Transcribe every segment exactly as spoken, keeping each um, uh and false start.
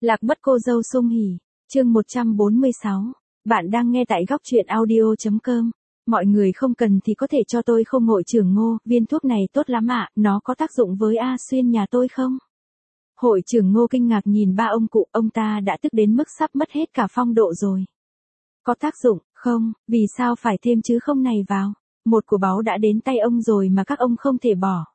Lạc mất cô dâu sum hỉ, chương một trăm bốn mươi sáu. Bạn đang nghe tại góc truyện audio.com. Mọi người không cần thì có thể cho tôi không hội trưởng Ngô, viên thuốc này tốt lắm ạ, nó có tác dụng với A Xuyên nhà tôi không? Hội trưởng Ngô kinh ngạc nhìn ba ông cụ, ông ta đã tức đến mức sắp mất hết cả phong độ rồi. Có tác dụng, không, vì sao phải thêm chữ không này vào? Một của báu đã đến tay ông rồi mà các ông không thể bỏ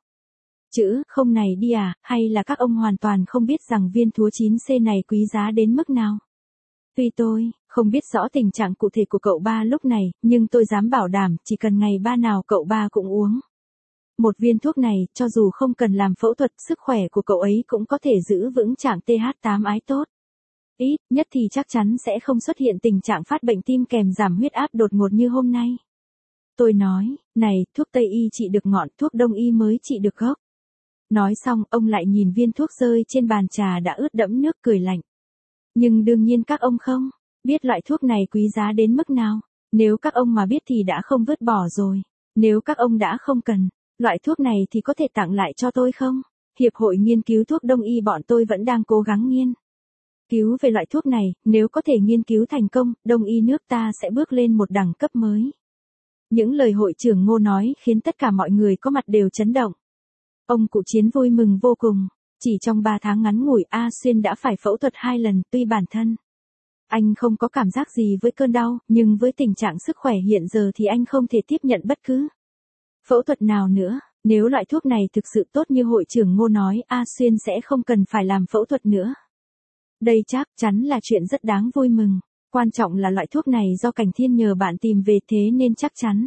chữ không này đi à, hay là các ông hoàn toàn không biết rằng viên thúa chín C này quý giá đến mức nào? Tuy tôi không biết rõ tình trạng cụ thể của cậu ba lúc này, nhưng tôi dám bảo đảm chỉ cần ngày ba nào cậu ba cũng uống một viên thuốc này, cho dù không cần làm phẫu thuật, sức khỏe của cậu ấy cũng có thể giữ vững trạng T H tám ái tốt. Ít nhất thì chắc chắn sẽ không xuất hiện tình trạng phát bệnh tim kèm giảm huyết áp đột ngột như hôm nay. Tôi nói, này, thuốc Tây y trị được ngọn, thuốc Đông y mới trị được gốc. Nói xong, ông lại nhìn viên thuốc rơi trên bàn trà đã ướt đẫm nước cười lạnh. Nhưng đương nhiên các ông không biết loại thuốc này quý giá đến mức nào. Nếu các ông mà biết thì đã không vứt bỏ rồi. Nếu các ông đã không cần loại thuốc này thì có thể tặng lại cho tôi không? Hiệp hội nghiên cứu thuốc Đông y bọn tôi vẫn đang cố gắng nghiên cứu về loại thuốc này, nếu có thể nghiên cứu thành công, Đông y nước ta sẽ bước lên một đẳng cấp mới. Những lời hội trưởng Ngô nói khiến tất cả mọi người có mặt đều chấn động. Ông cụ Chiến vui mừng vô cùng. Chỉ trong ba tháng ngắn ngủi, A Xuyên đã phải phẫu thuật hai lần, tuy bản thân anh không có cảm giác gì với cơn đau, nhưng với tình trạng sức khỏe hiện giờ thì anh không thể tiếp nhận bất cứ phẫu thuật nào nữa. Nếu loại thuốc này thực sự tốt như hội trưởng Ngô nói, A Xuyên sẽ không cần phải làm phẫu thuật nữa. Đây chắc chắn là chuyện rất đáng vui mừng. Quan trọng là loại thuốc này do Cảnh Thiên nhờ bạn tìm về, thế nên chắc chắn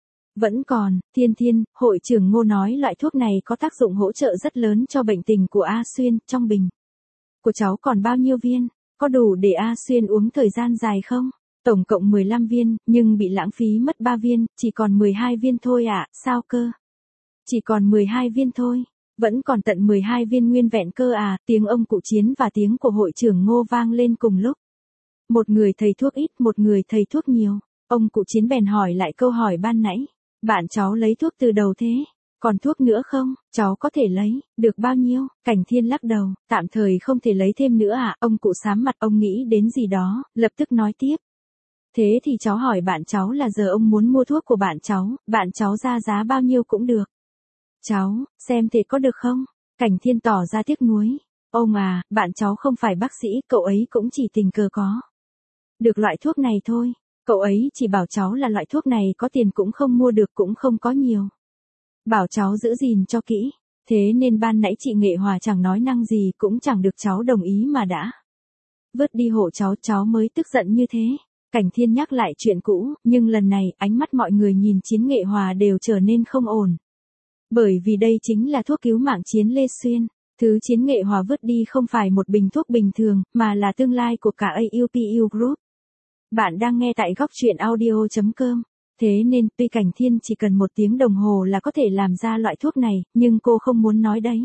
vẫn còn. Thiên Thiên, hội trưởng Ngô nói loại thuốc này có tác dụng hỗ trợ rất lớn cho bệnh tình của A Xuyên. Trong bình của cháu còn bao nhiêu viên? Có đủ để A Xuyên uống thời gian dài không? Tổng cộng mười lăm viên, nhưng bị lãng phí mất ba viên, chỉ còn mười hai viên thôi ạ. À? Sao cơ? Chỉ còn mười hai viên thôi. Vẫn còn tận mười hai viên nguyên vẹn cơ à? Tiếng ông cụ Chiến và tiếng của hội trưởng Ngô vang lên cùng lúc. Một người thầy thuốc ít, một người thầy thuốc nhiều. Ông cụ Chiến bèn hỏi lại câu hỏi ban nãy. Bạn cháu lấy thuốc từ đầu thế? Còn thuốc nữa không? Cháu có thể lấy được bao nhiêu? Cảnh Thiên lắc đầu, tạm thời không thể lấy thêm nữa à? Ông cụ xám mặt, ông nghĩ đến gì đó, lập tức nói tiếp. Thế thì cháu hỏi bạn cháu là giờ ông muốn mua thuốc của bạn cháu, bạn cháu ra giá bao nhiêu cũng được. Cháu, xem thế có được không? Cảnh Thiên tỏ ra tiếc nuối. Ông à, bạn cháu không phải bác sĩ, cậu ấy cũng chỉ tình cờ có được loại thuốc này thôi. Cậu ấy chỉ bảo cháu là loại thuốc này có tiền cũng không mua được, cũng không có nhiều. Bảo cháu giữ gìn cho kỹ. Thế nên ban nãy chị Nghệ Hòa chẳng nói năng gì, cũng chẳng được cháu đồng ý mà đã vứt đi hộ cháu, cháu mới tức giận như thế. Cảnh Thiên nhắc lại chuyện cũ, nhưng lần này ánh mắt mọi người nhìn Chiến Nghệ Hòa đều trở nên không ổn. Bởi vì đây chính là thuốc cứu mạng Chiến Lê Xuyên. Thứ Chiến Nghệ Hòa vứt đi không phải một bình thuốc bình thường, mà là tương lai của cả a u pê u Group. Bạn đang nghe tại góc truyện audio.com. Thế nên, tuy Cảnh Thiên chỉ cần một tiếng đồng hồ là có thể làm ra loại thuốc này, nhưng cô không muốn nói đấy.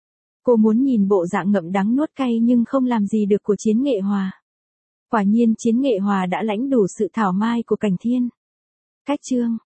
Cô muốn nhìn bộ dạng ngậm đắng nuốt cay nhưng không làm gì được của Chiến Nghệ Hòa. Quả nhiên Chiến Nghệ Hòa đã lãnh đủ sự thảo mai của Cảnh Thiên. Cách chương